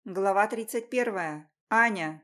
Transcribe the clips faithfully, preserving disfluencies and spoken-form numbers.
Глава тридцать первая. Аня.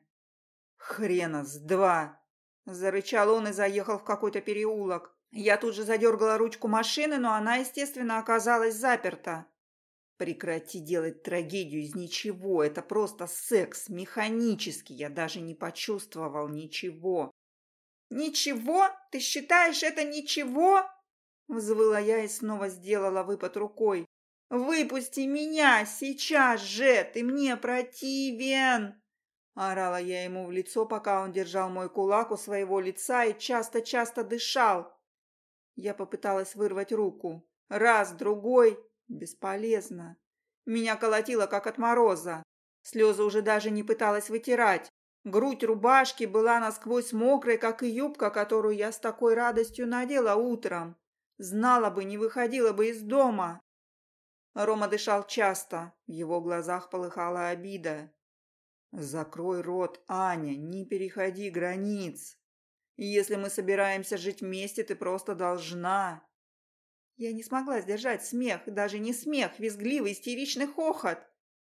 «Хрена с два!» – зарычал он и заехал в какой-то переулок. Я тут же задергала ручку машины, но она, естественно, оказалась заперта. «Прекрати делать трагедию из ничего. Это просто секс. Механический. Я даже не почувствовал ничего». «Ничего? Ты считаешь, это ничего?» – взвыла я и снова сделала выпад рукой. «Выпусти меня! Сейчас же! Ты мне противен!» Орала я ему в лицо, пока он держал мой кулак у своего лица и часто-часто дышал. Я попыталась вырвать руку. Раз, другой. Бесполезно. Меня колотило, как от мороза. Слезы уже даже не пыталась вытирать. Грудь рубашки была насквозь мокрой, как и юбка, которую я с такой радостью надела утром. Знала бы, не выходила бы из дома. Рома дышал часто. В его глазах полыхала обида. «Закрой рот, Аня, не переходи границ. Если мы собираемся жить вместе, ты просто должна». Я не смогла сдержать смех, даже не смех, визгливый, истеричный хохот.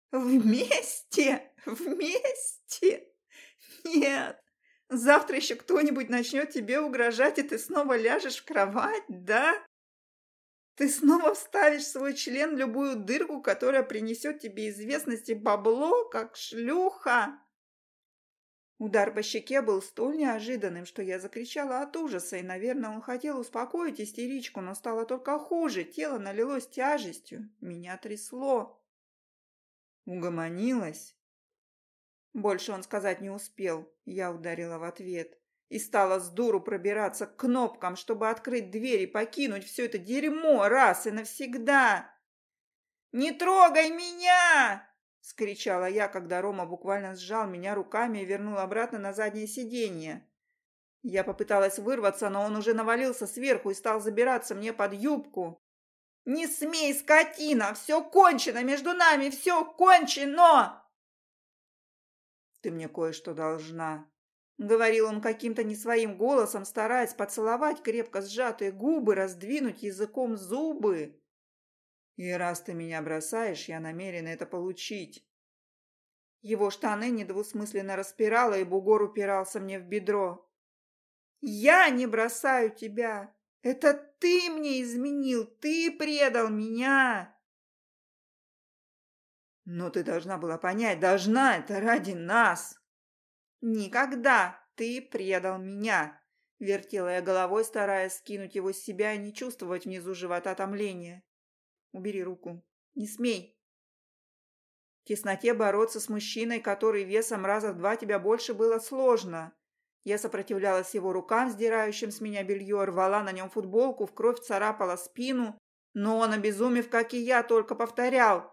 «Вместе? Вместе? Нет! Завтра еще кто-нибудь начнет тебе угрожать, и ты снова ляжешь в кровать, да? Ты снова вставишь свой член в любую дырку, которая принесет тебе известность и бабло, как шлюха!» Удар по щеке был столь неожиданным, что я закричала от ужаса, и, наверное, он хотел успокоить истеричку, но стало только хуже, тело налилось тяжестью, меня трясло. «Угомонилась?» Больше он сказать не успел, я ударила в ответ и стала с дуру пробираться к кнопкам, чтобы открыть дверь и покинуть все это дерьмо раз и навсегда. «Не трогай меня!» – скричала я, когда Рома буквально сжал меня руками и вернул обратно на заднее сиденье. Я попыталась вырваться, но он уже навалился сверху и стал забираться мне под юбку. «Не смей, скотина! Все кончено между нами! Все кончено!» «Ты мне кое-что должна», — говорил он каким-то не своим голосом, стараясь поцеловать крепко сжатые губы, раздвинуть языком зубы. «И раз ты меня бросаешь, я намерен это получить». Его штаны недвусмысленно распирало, и бугор упирался мне в бедро. «Я не бросаю тебя! Это ты мне изменил! Ты предал меня!» «Но ты должна была понять, должна, это ради нас!» «Никогда! Ты предал меня!» Вертела я головой, стараясь скинуть его с себя и не чувствовать внизу живота томления. «Убери руку! Не смей!» В тесноте бороться с мужчиной, который весом раза в два тебя больше, было сложно. Я сопротивлялась его рукам, сдирающим с меня белье, рвала на нем футболку, в кровь царапала спину, но он, обезумев, как и я, только повторял: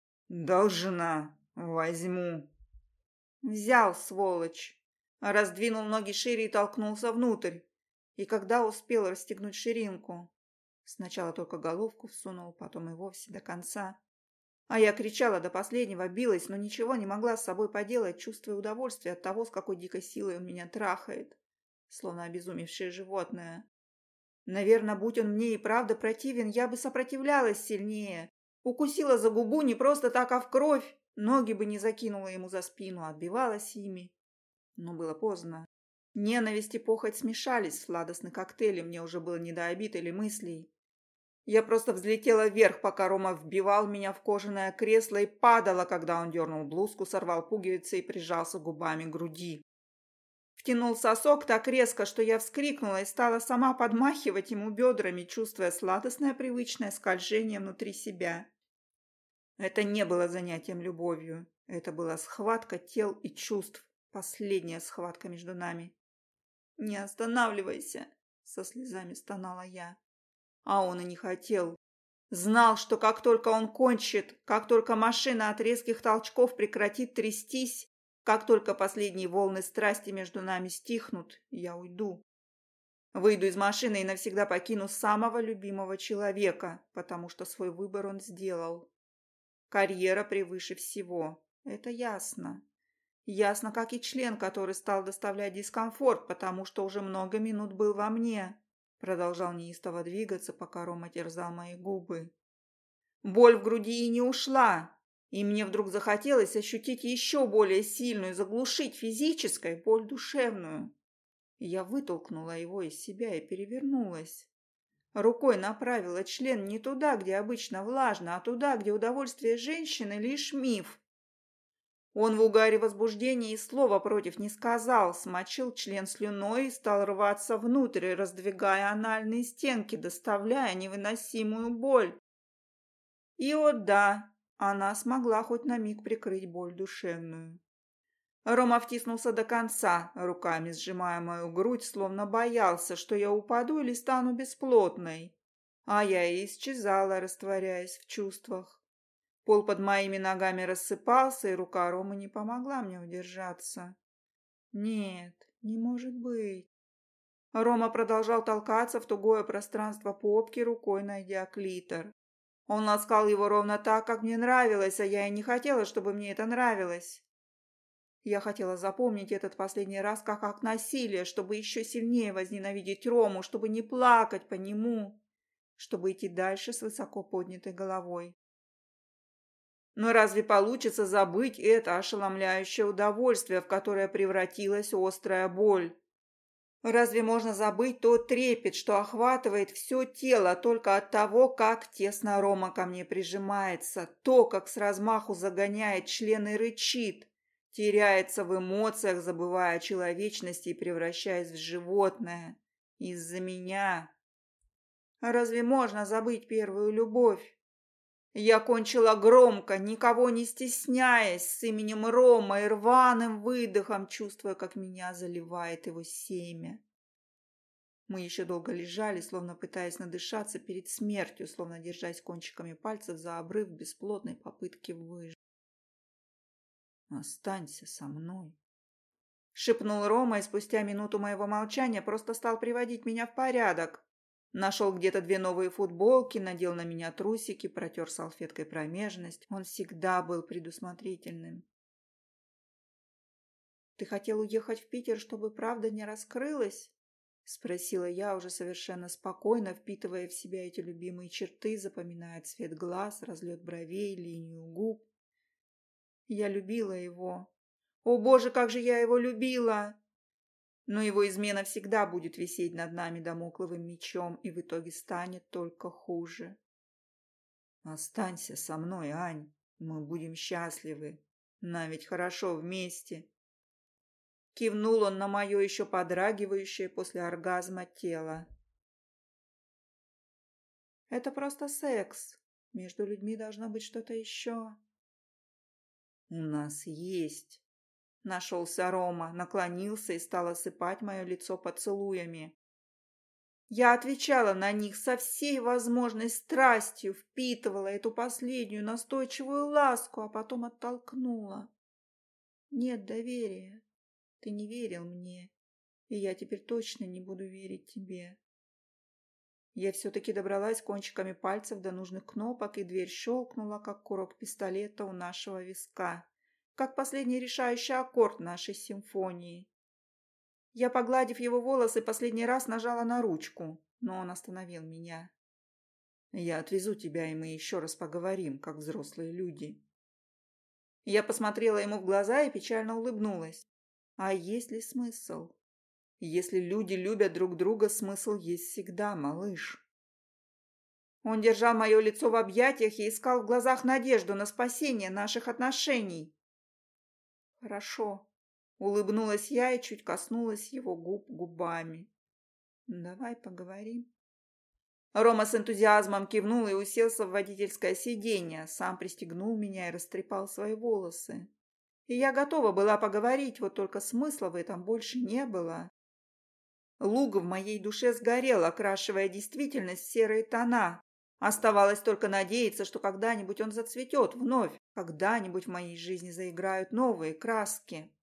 «Должна, возьму». Взял, сволочь. Раздвинул ноги шире и толкнулся внутрь. И когда успел расстегнуть ширинку? Сначала только головку всунул, потом и вовсе до конца. А я кричала до последнего, билась, но ничего не могла с собой поделать, чувствуя удовольствие от того, с какой дикой силой он меня трахает, словно обезумевшее животное. Наверное, будь он мне и правда противен, я бы сопротивлялась сильнее. Укусила за губу не просто так, а в кровь. Ноги бы не закинула ему за спину, а отбивалась ими. Но было поздно. Ненависть и похоть смешались в сладостный коктейль, и мне уже было не до обид или мыслей. Я просто взлетела вверх, пока Рома вбивал меня в кожаное кресло, и падала, когда он дернул блузку, сорвал пуговицы и прижался губами к груди. Втянул сосок так резко, что я вскрикнула и стала сама подмахивать ему бедрами, чувствуя сладостное привычное скольжение внутри себя. Это не было занятием любовью. Это была схватка тел и чувств. Последняя схватка между нами. «Не останавливайся!» — со слезами стонала я. А он и не хотел. Знал, что как только он кончит, как только машина от резких толчков прекратит трястись, как только последние волны страсти между нами стихнут, я уйду. Выйду из машины и навсегда покину самого любимого человека, потому что свой выбор он сделал. Карьера превыше всего. Это ясно. Ясно, как и член, который стал доставлять дискомфорт, потому что уже много минут был во мне. Продолжал неистово двигаться, пока Рома терзал мои губы. Боль в груди и не ушла. И мне вдруг захотелось ощутить еще более сильную, заглушить физической боль душевную. Я вытолкнула его из себя и перевернулась. Рукой направила член не туда, где обычно влажно, а туда, где удовольствие женщины лишь миф. Он в угаре возбуждения и слова против не сказал, смочил член слюной и стал рваться внутрь, раздвигая анальные стенки, доставляя невыносимую боль. И о да, она смогла хоть на миг прикрыть боль душевную. Рома втиснулся до конца, руками сжимая мою грудь, словно боялся, что я упаду или стану бесплотной. А я и исчезала, растворяясь в чувствах. Пол под моими ногами рассыпался, и рука Ромы не помогла мне удержаться. Нет, не может быть. Рома продолжал толкаться в тугое пространство попки, рукой найдя клитор. Он ласкал его ровно так, как мне нравилось, а я и не хотела, чтобы мне это нравилось. Я хотела запомнить этот последний раз как акт насилия, чтобы еще сильнее возненавидеть Рому, чтобы не плакать по нему, чтобы идти дальше с высоко поднятой головой. Но разве получится забыть это ошеломляющее удовольствие, в которое превратилась острая боль? Разве можно забыть тот трепет, что охватывает все тело только от того, как тесно Рома ко мне прижимается, то, как с размаху загоняет член и рычит, теряется в эмоциях, забывая о человечности и превращаясь в животное. Из-за меня. Разве можно забыть первую любовь? Я кончила громко, никого не стесняясь, с именем Рома и рваным выдохом, чувствуя, как меня заливает его семя. Мы еще долго лежали, словно пытаясь надышаться перед смертью, словно держась кончиками пальцев за обрыв бесплодной попытки выжить. «Останься со мной», — шепнул Рома, и спустя минуту моего молчания просто стал приводить меня в порядок. Нашел где-то две новые футболки, надел на меня трусики, протер салфеткой промежность. Он всегда был предусмотрительным. «Ты хотел уехать в Питер, чтобы правда не раскрылась?» — спросила я уже совершенно спокойно, впитывая в себя эти любимые черты, запоминая цвет глаз, разлет бровей, линию губ. Я любила его. О, Боже, как же я его любила! Но его измена всегда будет висеть над нами дамокловым мечом, и в итоге станет только хуже. «Останься со мной, Ань, мы будем счастливы, нам ведь хорошо вместе». Кивнул он на мое еще подрагивающее после оргазма тело. «Это просто секс. Между людьми должно быть что-то еще». «У нас есть». Нашелся Рома, наклонился и стал осыпать мое лицо поцелуями. Я отвечала на них со всей возможной страстью, впитывала эту последнюю настойчивую ласку, а потом оттолкнула. «Нет доверия. Ты не верил мне, и я теперь точно не буду верить тебе». Я все-таки добралась кончиками пальцев до нужных кнопок, и дверь щелкнула, как курок пистолета у нашего виска, как последний решающий аккорд нашей симфонии. Я, погладив его волосы, последний раз нажала на ручку, но он остановил меня. «Я отвезу тебя, и мы еще раз поговорим, как взрослые люди». Я посмотрела ему в глаза и печально улыбнулась. А есть ли смысл? Если люди любят друг друга, смысл есть всегда, малыш. Он держал мое лицо в объятиях и искал в глазах надежду на спасение наших отношений. «Хорошо», — улыбнулась я и чуть коснулась его губ губами. «Давай поговорим». Рома с энтузиазмом кивнул и уселся в водительское сиденье, сам пристегнул меня и растрепал свои волосы. И я готова была поговорить, вот только смысла в этом больше не было. Луг в моей душе сгорел, окрашивая действительность в серые тона. Оставалось только надеяться, что когда-нибудь он зацветет вновь, когда-нибудь в моей жизни заиграют новые краски.